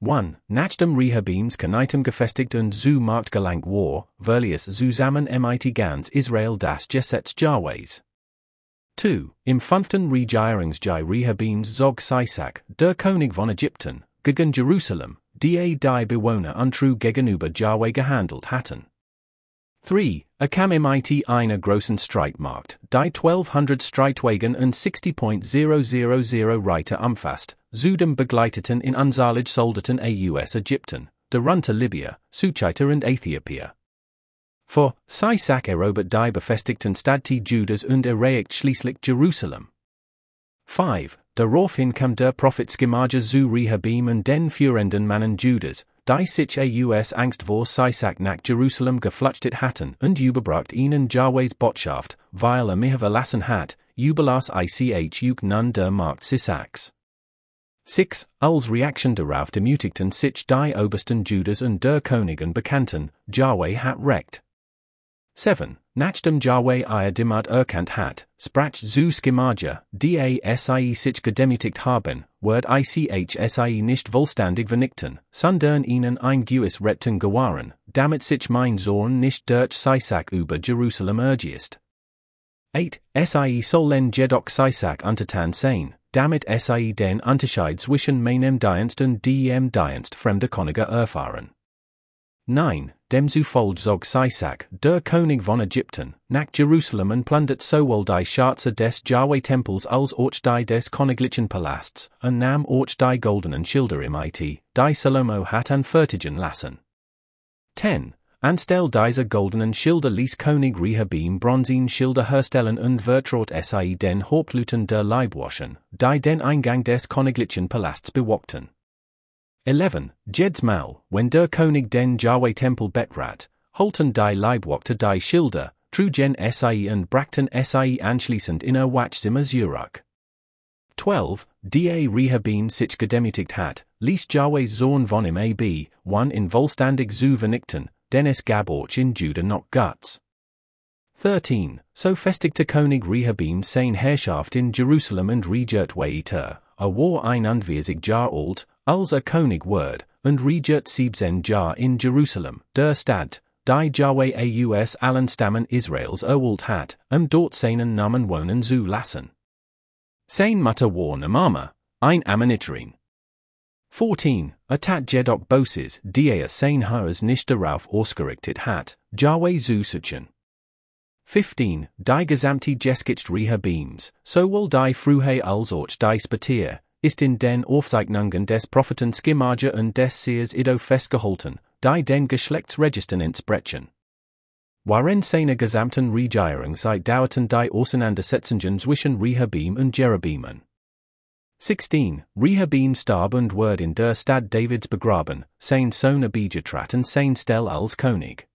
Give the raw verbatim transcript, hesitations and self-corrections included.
one. Nachdem Rehabeams Kanitem gefestigt und zu Markt gelangt war, Verlius zusammen mit ganz Israel das Gesetz Jahwehs. two. Im fünften Regierungsjahr Rehabeams zog Sisak, der König von Ägypten, gegen Jerusalem, die die Bewohner untrue gegenüber Jahwe gehandelt hatten. three. Er kam mit einer großen Streitmacht, die zwölfhundert Streitwagen und sechzig-tausend Reiter umfasst, zudem begleiteten in unzählige Soldaten aus Ägypten, darunter Libya, Suchiter und Äthiopien. Vor Sisak erobert die befestigten Städte Judas und erreicht schließlich Jerusalem. five. Daraufhin kam der Prophet Schemaja zu Rehabeam und den führenden Mannen Judas, die sich aus Angst vor Sisak nach Jerusalem geflüchtet hatten und überbracht ihnen Jahwehs Botschaft, weil er mich verlassen hat, überlas ich nun der Macht Sisaks. six. Als Reaktion darauf demütigten sich die Obersten Judas und der Königen bekannten, Jahwe hat recht. seven. Nachdem Jahwe ihr Dimmat erkannt hat, sprach zu Schemaja, die sie sich gedemütigt haben, wird ich sie nicht vollständig vernichten, sondern ihnen ein gewisses Retten gewähren, damit sich mein Zorn nicht durch Sisak über Jerusalem ergießt. eight. Sie sollen jedoch Sisak untertan sein, damit sie den Unterschied zwischen meinem Dienst und dem Dienst fremder Könige erfahren. nine. Demzufolge zog Sisak, der König von Ägypten, nach Jerusalem und plundert sowohl die Schatze des Jahwe-Tempels als auch die des königlichen Palasts, und nahm auch die goldenen Schilder mit, die Salomo hat anfertigen lassen. ten. Anstelle dieser goldenen Schilder ließ König Rehabeam bronzene Schilder herstellen und vertraut sie den Hauptleuten der Leibwachen, die den Eingang des königlichen Palasts bewachten. eleven. Jedes Mal, wenn der König den Jahwe-Tempel betrat, holten die Leibwachter die Schilder, trugen sie und brachten sie anschließend in ihr Watchzimmer zurück. twelve. Die Rehabeam sich gedemütigt hat, ließ Jahwes Zorn von ihm ab, one in vollständig zu vernichten, denn es gab auch in Juda noch Guts. thirteen. So festigte König Rehabeam sein Herrschaft in Jerusalem und regiert weiter, er war einundvierzig Jahr alt, als er König ward, und regiert siebzehn Jahr in Jerusalem, der Stadt, die Jahwe aus allen Stammen Israels erwählt hat, um dort seinen Namen wohnen zu lassen. Sein Mutter war Naamah, ein Ammoniterin. fourteen. Er tat jedoch Boses, die er sein Haus nicht darauf ausgerichtet hat, Jahwe zu suchen. fifteen. Die gesamte Geschichte Rehabeams, sowohl die frühe als auch die spätere, ist in den Aufzeichnungen des Propheten Schemaja und des Seers Iddo festgehalten, die den Geschlechtsregistern entsprechen. Während seiner gesamten Regierungszeit dauerten die Auseinandersetzungen zwischen Rehabeam und Jerobeamen. sixteen. Rehabeam starb und wurde in der Stadt Davids begraben, sein Sohn Abijah trat an sein Stelle als König.